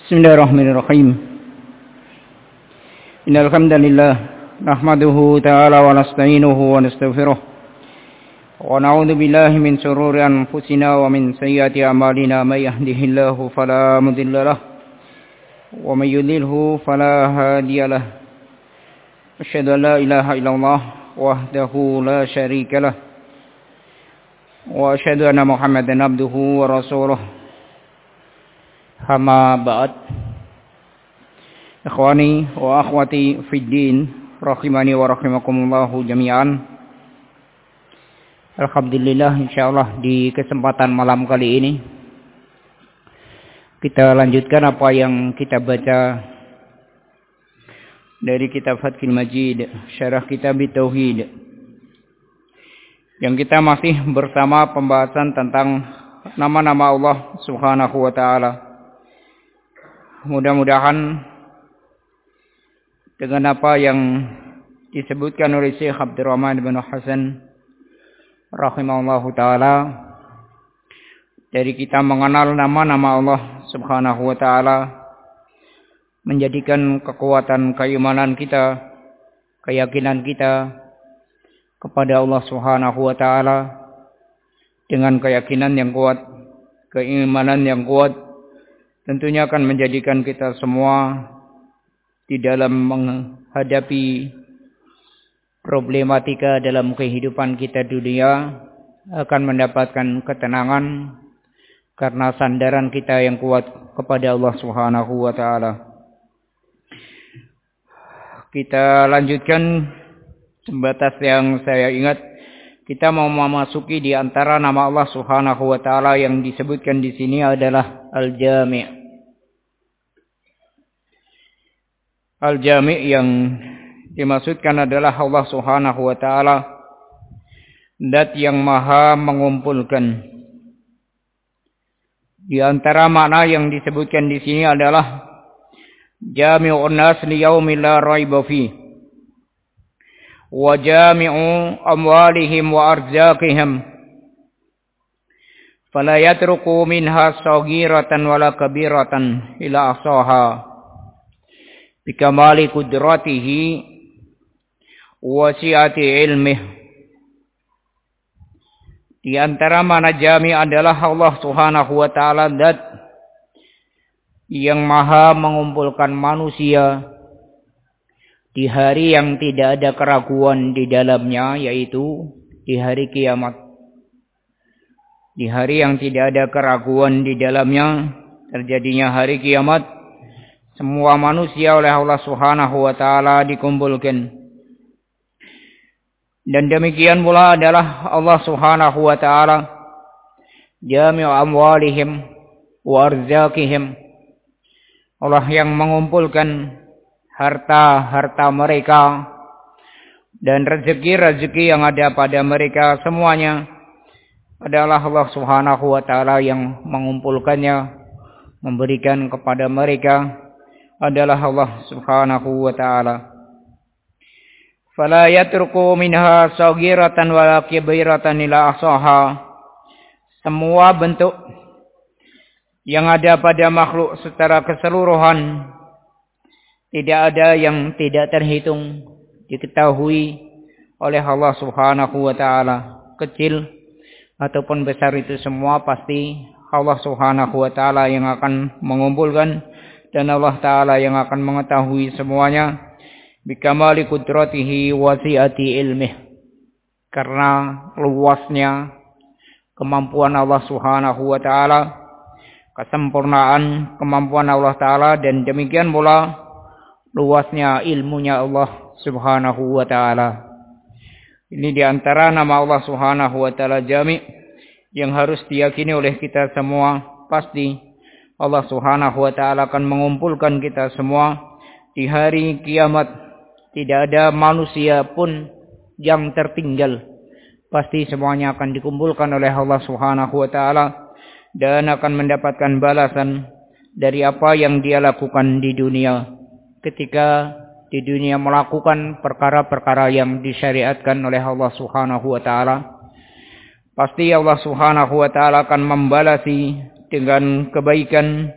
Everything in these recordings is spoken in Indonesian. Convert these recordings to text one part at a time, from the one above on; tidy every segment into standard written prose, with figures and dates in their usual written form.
Bismillahirrahmanirrahim. Innal hamdalillah nahmaduhu ta'ala wa nasta'inuhu wa nastaghfiruh wa na'udzu billahi min shururi anfusina wa min sayyiati a'malina may yahdihillahu fala mudilla lahu wa may yudlilhu fala hadiya lahu. Asyhadu an la ilaha illallah wahdahu la syarika lahu wa asyhadu anna Muhammadan abduhu wa rasuluh. Amma ba'd. Ikhwani wa akhwati fid din, rahimani wa rahimakumullahu jami'an. Alhamdulillah, insyaallah di kesempatan malam kali ini kita lanjutkan apa yang kita baca dari kitab Fathul Majid, syarah kitab Tauhid. Yang kita masih bersama pembahasan tentang nama-nama Allah Subhanahu wa taala. Mudah-mudahan dengan apa yang disebutkan oleh Syekh Abdurrahman bin Hasan rahimahullahu taala, dari kita mengenal nama-nama Allah Subhanahu wa taala, menjadikan kekuatan keimanan kita, keyakinan kita kepada Allah Subhanahu wa taala dengan keyakinan yang kuat, keimanan yang kuat, tentunya akan menjadikan kita semua di dalam menghadapi problematika dalam kehidupan kita dunia akan mendapatkan ketenangan karena sandaran kita yang kuat kepada Allah Subhanahu wa taala. Kita lanjutkan sebatas yang saya ingat. Kita mau memasuki di antara nama Allah Subhanahu wa taala yang disebutkan di sini adalah Al-Jami'. Al-Jami' yang dimaksudkan adalah Allah Subhanahu wa taala, zat yang maha mengumpulkan. Di antara makna yang disebutkan di sini adalah Jami'un nas liyaumil la raiba fihi wa jami'u amwalihim wa arzaqihim fala yatruku minha saghiratan wala kabiratan ila ahsaha bikamali qudratihi wa si'ati ilmih. Di antara mana jami' adalah Allah Subhanahu wa taala, zat yang maha mengumpulkan manusia di hari yang tidak ada keraguan di dalamnya, yaitu di hari kiamat. Di hari yang tidak ada keraguan di dalamnya, terjadinya hari kiamat, semua manusia oleh Allah Subhanahu wa taala dikumpulkan. Dan demikian pula adalah Allah Subhanahu wa taala jami'u amwalihim wa arzaqihim, Allah yang mengumpulkan harta-harta mereka dan rezeki-rezeki yang ada pada mereka, semuanya adalah Allah Subhanahu wa taala yang mengumpulkannya, memberikan kepada mereka adalah Allah Subhanahu wa taala. Fala yatruku minha saghiratan wala kabiratan ila ahsaha. Semua bentuk yang ada pada makhluk secara keseluruhan, tidak ada yang tidak terhitung, diketahui oleh Allah Subhanahu wa taala. Kecil ataupun besar itu semua pasti Allah Subhanahu wa taala yang akan mengumpulkan, dan Allah taala yang akan mengetahui semuanya bikamali qudratihi wa si'ati ilmih, karena luasnya kemampuan Allah Subhanahu wa taala, kesempurnaan kemampuan Allah taala, dan demikian pula luasnya ilmunya Allah Subhanahu wa taala. Ini di antara nama Allah Subhanahu wa taala Jami' yang harus diyakini oleh kita semua. Pasti Allah Subhanahu wa taala akan mengumpulkan kita semua di hari kiamat. Tidak ada manusia pun yang tertinggal. Pasti semuanya akan dikumpulkan oleh Allah Subhanahu wa taala dan akan mendapatkan balasan dari apa yang dia lakukan di dunia. Ketika di dunia melakukan perkara-perkara yang disyariatkan oleh Allah Subhanahu wa taala, pasti Allah Subhanahu wa taala akan membalasi dengan kebaikan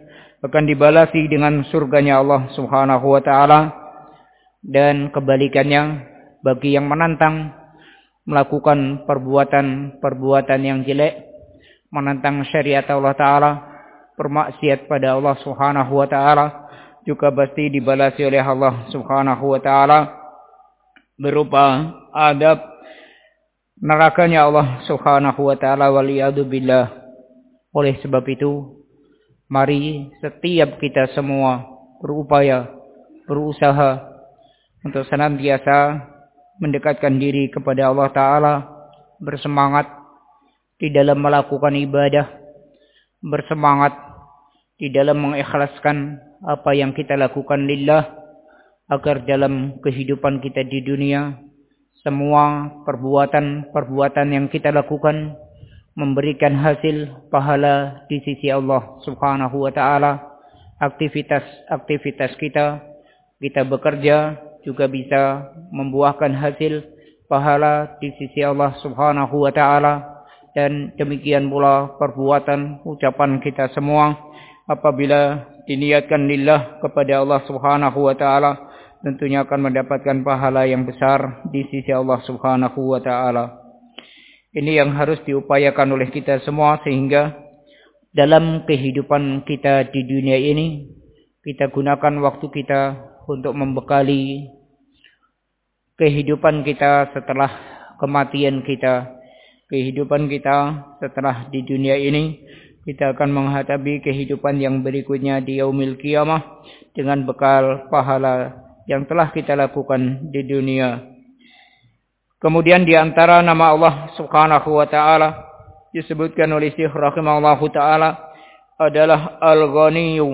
akan dibalasi dengan surganya Allah Subhanahu wa taala, dan kebalikannya bagi yang menantang melakukan perbuatan yang jelek, menantang syariat Allah taala, bermaksiat pada Allah Subhanahu wa taala, juga pasti dibalasi oleh Allah Subhanahu wa taala berupa adab nerakanya Allah Subhanahu wa taala, waliyadu billah. Oleh sebab itu, mari setiap kita semua berusaha untuk senantiasa mendekatkan diri kepada Allah Ta'ala, bersemangat di dalam melakukan ibadah, bersemangat di dalam mengikhlaskan apa yang kita lakukan lillah, agar dalam kehidupan kita di dunia, semua perbuatan yang kita lakukan memberikan hasil pahala di sisi Allah Subhanahu wa taala. Aktivitas kita bekerja juga bisa membuahkan hasil pahala di sisi Allah Subhanahu wa taala, dan demikian pula perbuatan ucapan kita semua apabila diniatkan lillah kepada Allah Subhanahu wa taala tentunya akan mendapatkan pahala yang besar di sisi Allah Subhanahu wa taala. Ini yang harus diupayakan oleh kita semua, sehingga dalam kehidupan kita di dunia ini kita gunakan waktu kita untuk membekali kehidupan kita setelah kematian kita. Kehidupan kita setelah di dunia ini, kita akan menghadapi kehidupan yang berikutnya di yaumil qiyamah dengan bekal pahala yang telah kita lakukan di dunia. Kemudian di antara nama Allah Subhanahu wa taala disebutkan oleh Syekh rahimahullahu taala adalah Al-Ghaniyyu,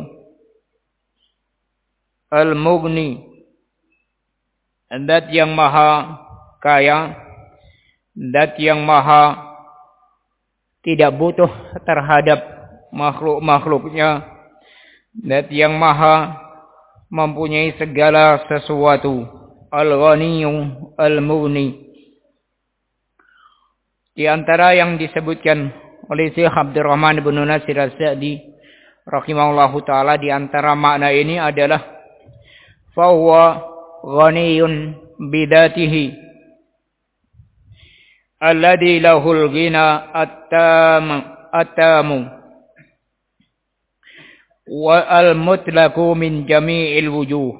Al-Mughni, Zat yang maha kaya, Zat yang maha tidak butuh terhadap makhluk-makhluknya, Zat yang maha mempunyai segala sesuatu. Al-Ghaniyyu, Al-Mughni. Di antara yang disebutkan oleh Syekh Abdurrahman bin Nasir As-Sa'di rahimahullahu taala, di antara makna ini adalah fahuwa ghaniyun bidatihi alladhi lahul ghina at-tamu wa al-mutlaqu min jami'il wujuh.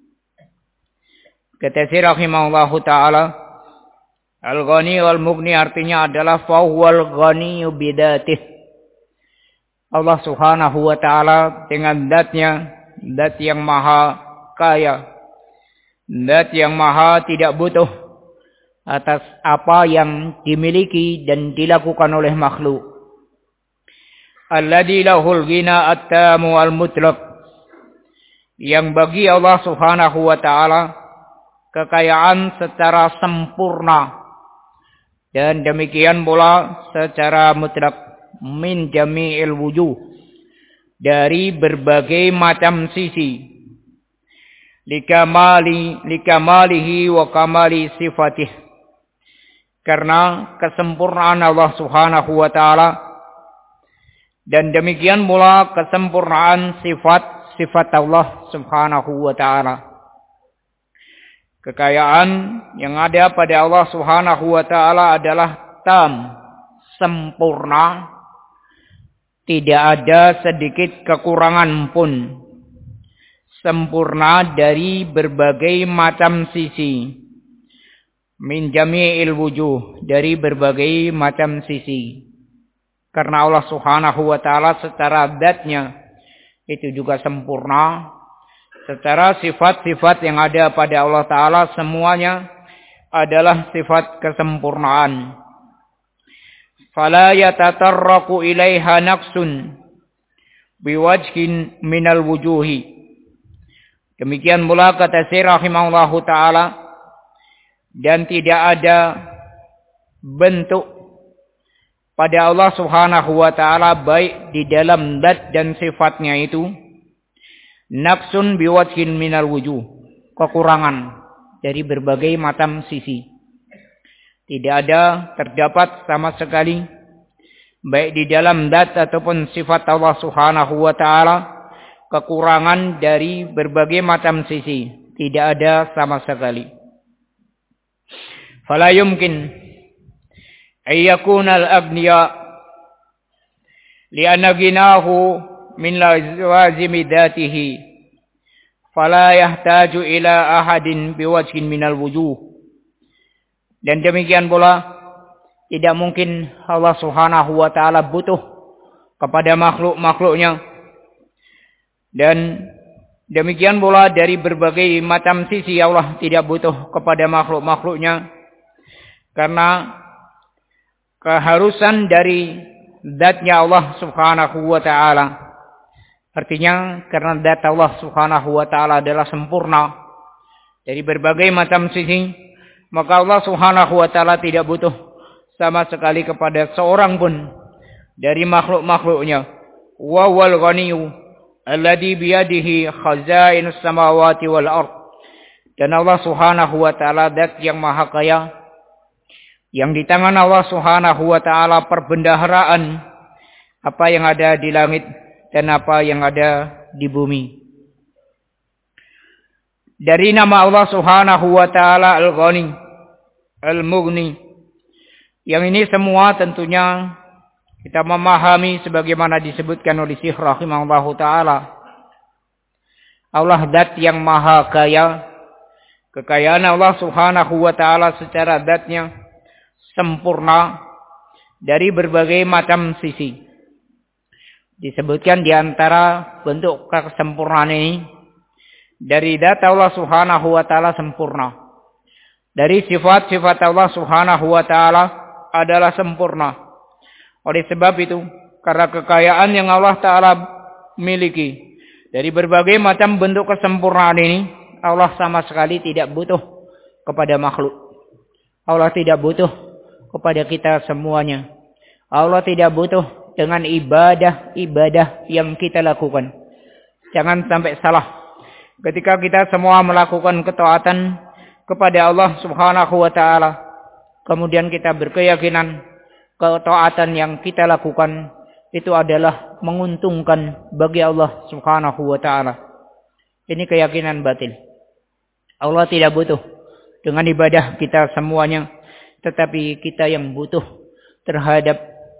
Kata Syekh rahimahullahu taala, Al-Ghani wal-Mughni artinya adalah fahuwal ghani bidatih. Allah Subhanahu wa taala dengan zatnya, zat yang maha kaya, zat yang maha tidak butuh atas apa yang dimiliki dan dilakukan oleh makhluk. Alladzi lahul ghina at-tamu al-mutlaq, yang bagi Allah Subhanahu wa taala kekayaan secara sempurna, dan demikian pula secara mutlak, min jami'il wujuh, dari berbagai macam sisi, likamalihi wa kamali sifatih, karena kesempurnaan Allah Subhanahu wa taala, dan demikian pula kesempurnaan sifat Allah Subhanahu wa taala. Kekayaan yang ada pada Allah Subhanahu wa taala adalah tam, sempurna, tidak ada sedikit kekurangan pun. Sempurna dari berbagai macam sisi. Min jami'il wujuh, dari berbagai macam sisi. Karena Allah Subhanahu wa taala secara zatnya itu juga sempurna. Secara sifat-sifat yang ada pada Allah Ta'ala semuanya adalah sifat kesempurnaan. Fala yatatarraqu ilaiha naqsun biwajhin minal wujuhi. Demikian pula kata Syekh rahimahullahu ta'ala, dan tidak ada bentuk pada Allah Subhanahu wa ta'ala baik di dalam zat dan sifatnya itu, naqsun biwajhin minal wujuh, kekurangan dari berbagai macam sisi. Tidak ada terdapat sama sekali baik di dalam zat ataupun sifat Allah Subhanahu wa taala kekurangan dari berbagai macam sisi. Tidak ada sama sekali. Fala yumkin ayyakuna al-aghniya li'anna ginahu min lazimi dhatihi fala yahtaju ila ahadin biwajhin minal wujuh. Dan demikian pula tidak mungkin Allah Subhanahu wa taala butuh kepada makhluk-makhluknya. Dan demikian pula dari berbagai macam sisi Allah tidak butuh kepada makhluk-makhluknya. Karena keharusan dari zatnya Allah Subhanahu wa ta'ala. Artinya karena zat Allah Subhanahu wa ta'ala adalah sempurna dari berbagai macam sisi, maka Allah Subhanahu wa ta'ala tidak butuh sama sekali kepada seorang pun dari makhluk-makhluknya. Wa wal ghaniyyu alladhi biyadihi khazainus samawati wal ard. Dan Allah Subhanahu wa ta'ala zat yang maha kaya, yang di tangan Allah Subhanahu wa ta'ala perbendaharaan apa yang ada di langit dan apa yang ada di bumi. Dari nama Allah Subhanahu wa ta'ala Al-Ghani, Al-Mughni, yang ini semua tentunya kita memahami sebagaimana disebutkan oleh Syekh rahimahullahu ta'ala. Allah zat yang maha kaya. Kekayaan Allah Subhanahu wa ta'ala secara zatnya sempurna dari berbagai macam sisi. Disebutkan di antara bentuk kesempurnaan ini, dari zat Allah Subhanahu wa ta'ala sempurna. Dari sifat-sifat Allah Subhanahu wa ta'ala adalah sempurna. Oleh sebab itu, karena kekayaan yang Allah Ta'ala miliki, dari berbagai macam bentuk kesempurnaan ini, Allah sama sekali tidak butuh kepada makhluk. Allah tidak butuh kepada kita semuanya. Allah tidak butuh dengan ibadah yang kita lakukan. Jangan sampai salah. Ketika kita semua melakukan ketaatan kepada Allah Subhanahu wa ta'ala, kemudian kita berkeyakinan ketaatan yang kita lakukan itu adalah menguntungkan bagi Allah Subhanahu wa ta'ala. Ini keyakinan batil. Allah tidak butuh dengan ibadah kita semuanya, tetapi kita yang butuh terhadap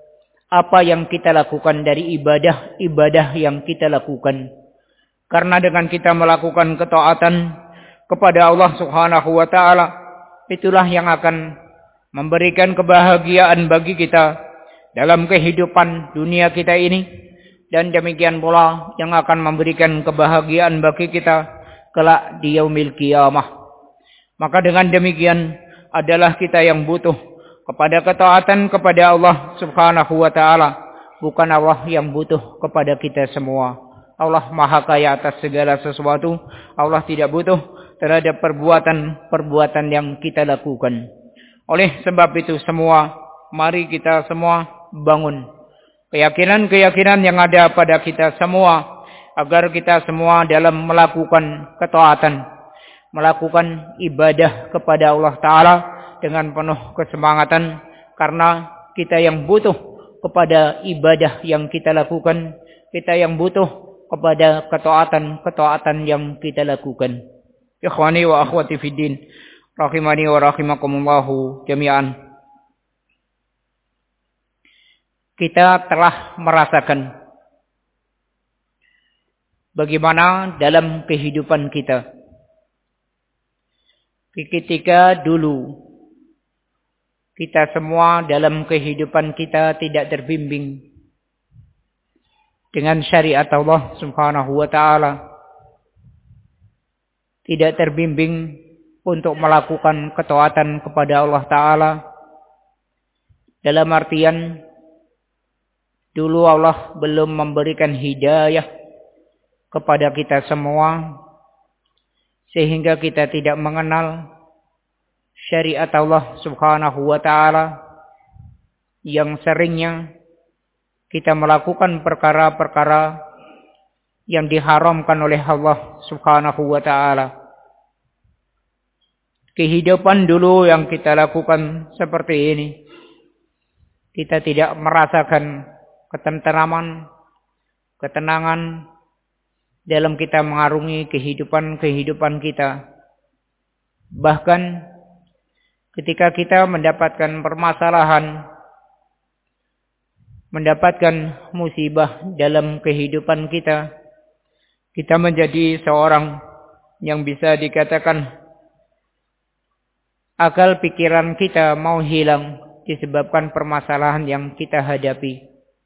apa yang kita lakukan dari ibadah yang kita lakukan. Karena dengan kita melakukan ketaatan kepada Allah Subhanahu wa ta'ala, itulah yang akan memberikan kebahagiaan bagi kita dalam kehidupan dunia kita ini, dan demikian pula yang akan memberikan kebahagiaan bagi kita kelak di yaumil qiyamah. Maka dengan demikian adalah kita yang butuh kepada ketaatan kepada Allah Subhanahu wa ta'ala, bukan Allah yang butuh kepada kita semua. Allah maha kaya atas segala sesuatu. Allah tidak butuh terhadap perbuatan yang kita lakukan. Oleh sebab itu semua, mari kita semua bangun keyakinan-keyakinan yang ada pada kita semua, agar kita semua dalam melakukan ketaatan, melakukan ibadah kepada Allah Ta'ala dengan penuh kesemangatan, karena kita yang butuh kepada ibadah yang kita lakukan, kita yang butuh kepada ketaatan yang kita lakukan. Ikhwani wa akhwati fiddin, rahimani wa rahimakumullahu jami'an. Kita telah merasakan bagaimana dalam kehidupan kita, ketika dulu kita semua dalam kehidupan kita tidak terbimbing dengan syariat Allah Subhanahu wa ta'ala, tidak terbimbing untuk melakukan ketaatan kepada Allah Ta'ala. Dalam artian, dulu Allah belum memberikan hidayah kepada kita semua, sehingga kita tidak mengenal syariat Allah Subhanahu wa ta'ala, yang seringnya kita melakukan perkara-perkara yang diharamkan oleh Allah Subhanahu wa ta'ala. Kehidupan dulu yang kita lakukan seperti ini, kita tidak merasakan ketentraman, ketenangan, dalam kita mengarungi kehidupan kita. Bahkan ketika kita mendapatkan permasalahan, mendapatkan musibah dalam kehidupan kita, kita menjadi seorang yang bisa dikatakan akal pikiran kita mau hilang disebabkan permasalahan yang kita hadapi.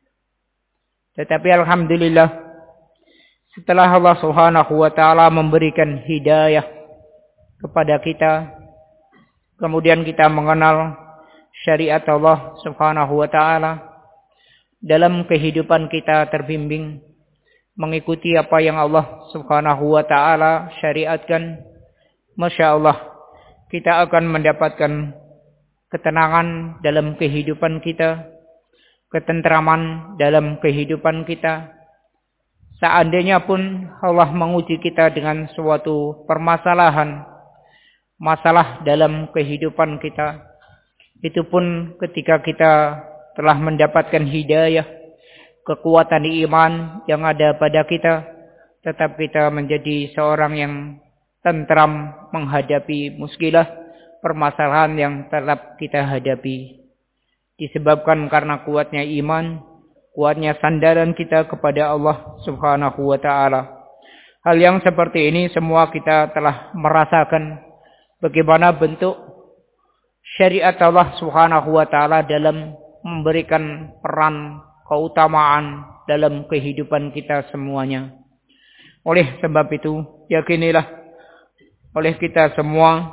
Tetapi alhamdulillah, setelah Allah Subhanahu wa taala memberikan hidayah kepada kita, kemudian kita mengenal syariat Allah Subhanahu wa taala, dalam kehidupan kita terbimbing mengikuti apa yang Allah Subhanahu wa taala syariatkan, Masya Allah, kita akan mendapatkan ketenangan dalam kehidupan kita, ketentraman dalam kehidupan kita. Seandainya pun Allah menguji kita dengan suatu permasalahan, masalah dalam kehidupan kita, itu pun ketika kita telah mendapatkan hidayah, kekuatan iman yang ada pada kita, tetap kita menjadi seorang yang tentram menghadapi muskilah, permasalahan yang telah kita hadapi. Disebabkan karena kuatnya iman, kuatnya sandaran kita kepada Allah Subhanahu wa taala. Hal yang seperti ini semua kita telah merasakan bagaimana bentuk syariat Allah Subhanahu wa taala dalam memberikan peran keutamaan dalam kehidupan kita semuanya. Oleh sebab itu, yakinilah oleh kita semua,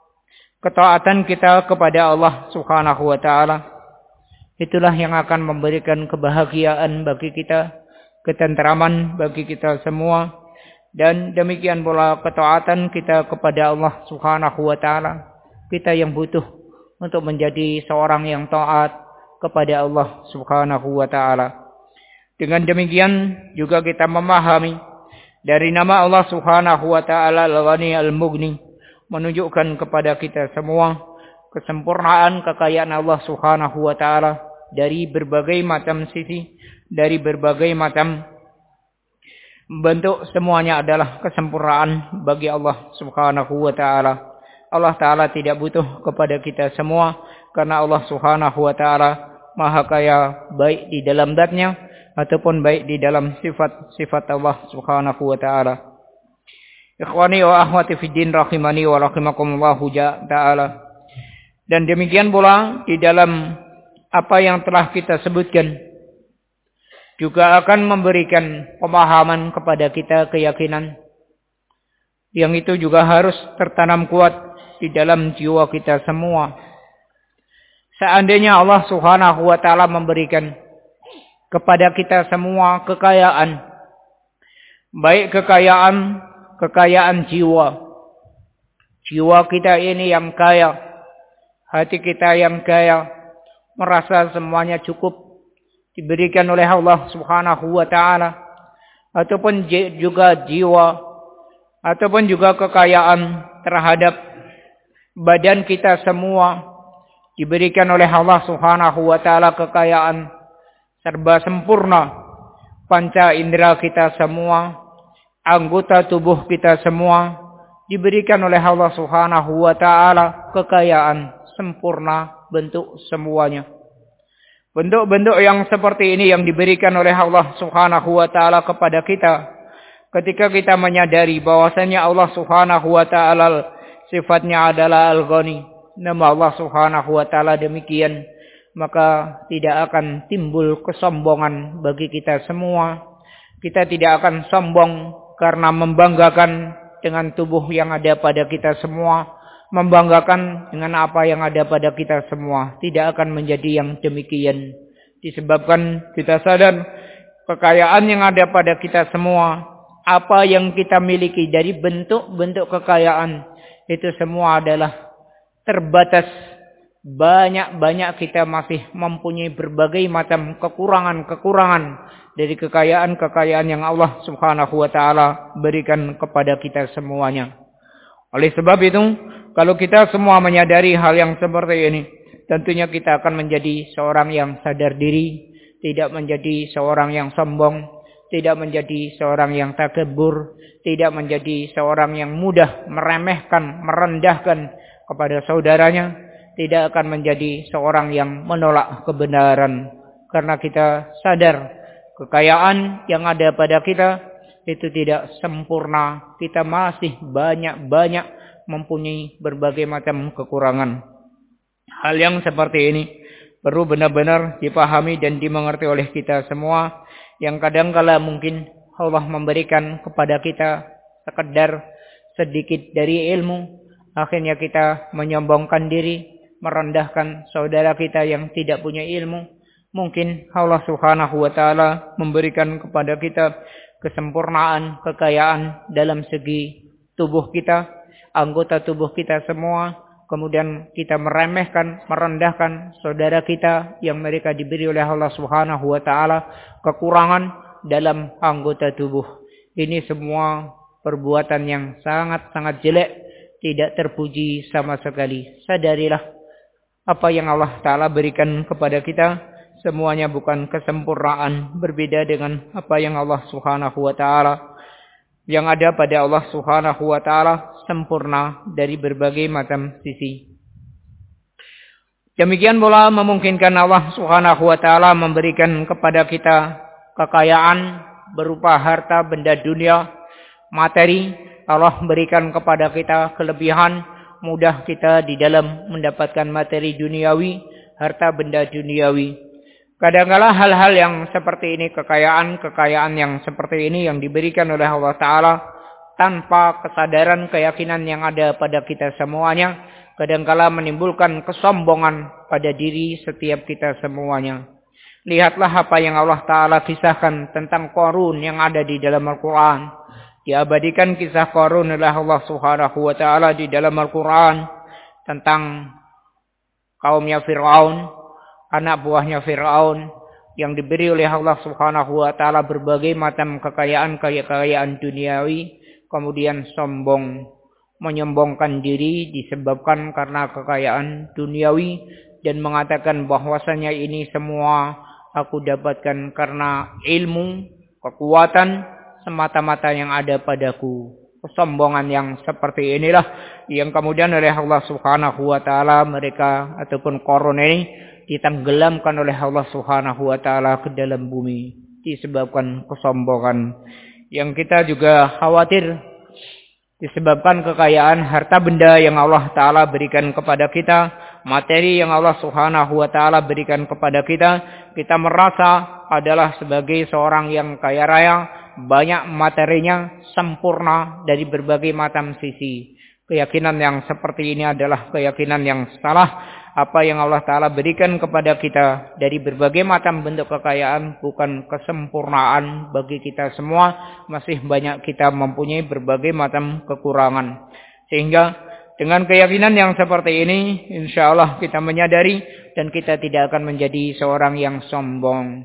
ketaatan kita kepada Allah Subhanahu wa taala, itulah yang akan memberikan kebahagiaan bagi kita, ketentraman bagi kita semua. Dan demikian pula ketaatan kita kepada Allah Subhanahu wa taala, kita yang butuh untuk menjadi seorang yang taat kepada Allah Subhanahu wa taala. Dengan demikian juga kita memahami dari nama Allah Subhanahu wa taala Al-Ghani Al-Mughni, menunjukkan kepada kita semua kesempurnaan kekayaan Allah Subhanahu wa taala dari berbagai macam sisi, dari berbagai macam bentuk, semuanya adalah kesempurnaan bagi Allah Subhanahu wa taala. Allah taala tidak butuh kepada kita semua, karena Allah Subhanahu wa taala Maha Kaya, baik di dalam zatnya ataupun baik di dalam sifat-sifat Allah Subhanahu wa taala. Ikhwani wa akhwati fid din rahimani wa rahimakumullah taala. Dan demikian pula di dalam apa yang telah kita sebutkan juga akan memberikan pemahaman kepada kita, keyakinan yang itu juga harus tertanam kuat di dalam jiwa kita semua. Seandainya Allah Subhanahu wa taala memberikan kepada kita semua kekayaan, baik kekayaan jiwa. Jiwa kita ini yang kaya, hati kita yang kaya, merasa semuanya cukup diberikan oleh Allah Subhanahu wa taala, ataupun juga jiwa, ataupun juga kekayaan terhadap badan kita semua, diberikan oleh Allah Subhanahu wa taala kekayaan serba sempurna. Panca indera kita semua, anggota tubuh kita semua diberikan oleh Allah Subhanahu wa taala kekayaan sempurna bentuk semuanya. Bentuk-bentuk yang seperti ini yang diberikan oleh Allah Subhanahu wa taala kepada kita, ketika kita menyadari bahwasanya Allah Subhanahu wa taala sifatnya adalah Al-Ghani, nama Allah Subhanahu wa taala demikian, maka tidak akan timbul kesombongan bagi kita semua. Kita tidak akan sombong karena membanggakan dengan tubuh yang ada pada kita semua, membanggakan dengan apa yang ada pada kita semua. Tidak akan menjadi yang demikian, disebabkan kita sadar kekayaan yang ada pada kita semua, apa yang kita miliki dari bentuk-bentuk kekayaan, itu semua adalah terbatas. Banyak kita masih mempunyai berbagai macam kekurangan-kekurangan dari kekayaan-kekayaan yang Allah Subhanahu wa taala berikan kepada kita semuanya. Oleh sebab itu, kalau kita semua menyadari hal yang seperti ini, tentunya kita akan menjadi seorang yang sadar diri, tidak menjadi seorang yang sombong, tidak menjadi seorang yang takabur, tidak menjadi seorang yang mudah meremehkan, merendahkan kepada saudaranya, tidak akan menjadi seorang yang menolak kebenaran. Karena kita sadar kekayaan yang ada pada kita itu tidak sempurna. Kita masih banyak-banyak mempunyai berbagai macam kekurangan. Hal yang seperti ini perlu benar-benar dipahami dan dimengerti oleh kita semua. Yang kadang-kala mungkin Allah memberikan kepada kita sekedar sedikit dari ilmu, akhirnya kita menyombongkan diri, merendahkan saudara kita yang tidak punya ilmu. Mungkin Allah Subhanahu wa taala memberikan kepada kita kesempurnaan, kekayaan dalam segi tubuh kita, anggota tubuh kita semua. Kemudian kita meremehkan, merendahkan saudara kita yang mereka diberi oleh Allah Subhanahu wa taala kekurangan dalam anggota tubuh. Ini semua perbuatan yang sangat-sangat jelek, tidak terpuji sama sekali. Sadarilah apa yang Allah taala berikan kepada kita semuanya bukan kesempurnaan, berbeda dengan apa yang Allah Subhanahu wa taala. Yang ada pada Allah Subhanahu wa taala sempurna dari berbagai macam sisi. Demikian pula memungkinkan Allah Subhanahu wa taala memberikan kepada kita kekayaan berupa harta benda dunia, materi. Allah berikan kepada kita kelebihan, mudah kita di dalam mendapatkan materi duniawi, harta benda duniawi. Kadang-kala hal-hal yang seperti ini, kekayaan yang seperti ini yang diberikan oleh Allah Ta'ala tanpa kesadaran keyakinan yang ada pada kita semuanya, kadang-kala menimbulkan kesombongan pada diri setiap kita semuanya. Lihatlah apa yang Allah Ta'ala kisahkan tentang Qarun yang ada di dalam Al-Quran. Diabadikan kisah Qarun oleh Allah Subhanahu wa Ta'ala di dalam Al-Quran tentang kaumnya Fir'aun, anak buahnya Fir'aun yang diberi oleh Allah Subhanahu wa taala berbagai macam kekayaan duniawi, kemudian sombong, menyombongkan diri disebabkan karena kekayaan duniawi dan mengatakan bahwasanya ini semua aku dapatkan karena ilmu, kekuatan semata-mata yang ada padaku. Kesombongan yang seperti inilah yang kemudian oleh Allah Subhanahu wa taala mereka ataupun Qarun ini ditenggelamkan oleh Allah Subhanahu wa taala ke dalam bumi disebabkan kesombongan. Yang kita juga khawatir disebabkan kekayaan harta benda yang Allah taala berikan kepada kita, materi yang Allah Subhanahu wa taala berikan kepada kita merasa adalah sebagai seorang yang kaya raya, banyak materinya, sempurna dari berbagai macam sisi. Keyakinan yang seperti ini adalah keyakinan yang salah. Apa yang Allah Ta'ala berikan kepada kita dari berbagai macam bentuk kekayaan bukan kesempurnaan bagi kita semua. Masih banyak kita mempunyai berbagai macam kekurangan. Sehingga dengan keyakinan yang seperti ini, insya Allah kita menyadari dan kita tidak akan menjadi seorang yang sombong.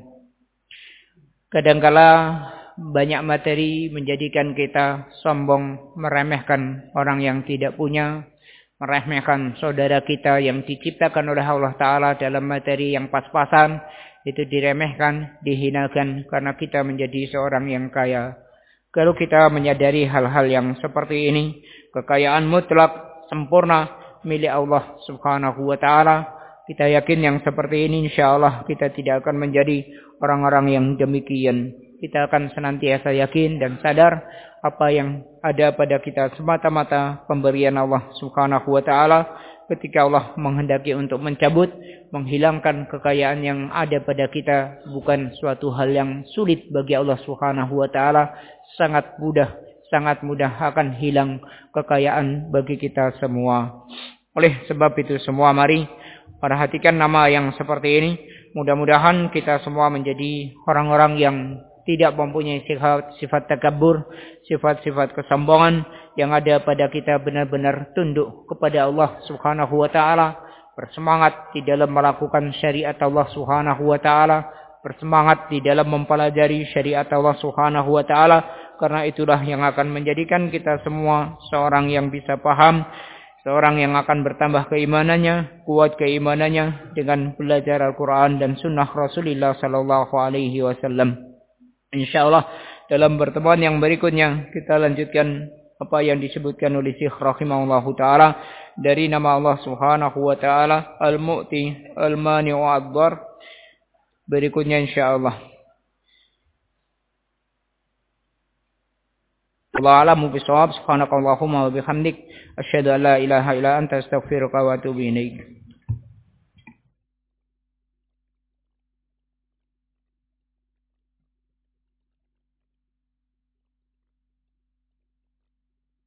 Kadangkala banyak materi menjadikan kita sombong, meremehkan orang yang tidak punya, meremehkan saudara kita yang diciptakan oleh Allah Ta'ala dalam materi yang pas-pasan, itu diremehkan, dihinakan karena kita menjadi seorang yang kaya. Kalau kita menyadari hal-hal yang seperti ini, kekayaan mutlak, sempurna, milik Allah Subhanahu wa Ta'ala, kita yakin yang seperti ini insya Allah kita tidak akan menjadi orang-orang yang demikian. Kita akan senantiasa yakin dan sadar apa yang ada pada kita semata-mata pemberian Allah Subhanahu wa taala ketika Allah menghendaki untuk mencabut, menghilangkan kekayaan yang ada pada kita bukan suatu hal yang sulit bagi Allah Subhanahu wa taala, sangat mudah akan hilang kekayaan bagi kita semua. Oleh sebab itu semua mari perhatikan nama yang seperti ini. Mudah-mudahan kita semua menjadi orang-orang yang tidak mempunyai sifat takabur, sifat-sifat kesombongan yang ada pada kita benar-benar tunduk kepada Allah Subhanahu wa taala, bersemangat di dalam melakukan syariat Allah Subhanahu wa taala, bersemangat di dalam mempelajari syariat Allah Subhanahu wa taala, karena itulah yang akan menjadikan kita semua seorang yang bisa paham, seorang yang akan bertambah keimanannya, kuat keimanannya dengan belajar Al-Quran dan Sunnah Rasulullah Sallallahu Alaihi Wasallam. Insyaallah dalam pertemuan yang berikutnya kita lanjutkan apa yang disebutkan oleh Syekh rahimahullahu taala dari nama Allah Subhanahu wa taala Al-Mu'ti, Al-Mani'u, Ad-Dar. Berikutnya insyaallah. Wallahu a'lamu bishawab. Subhanakallahumma wa bihamdik asyhadu an la ilaha illa anta astaghfiruka wa atubu ilaik.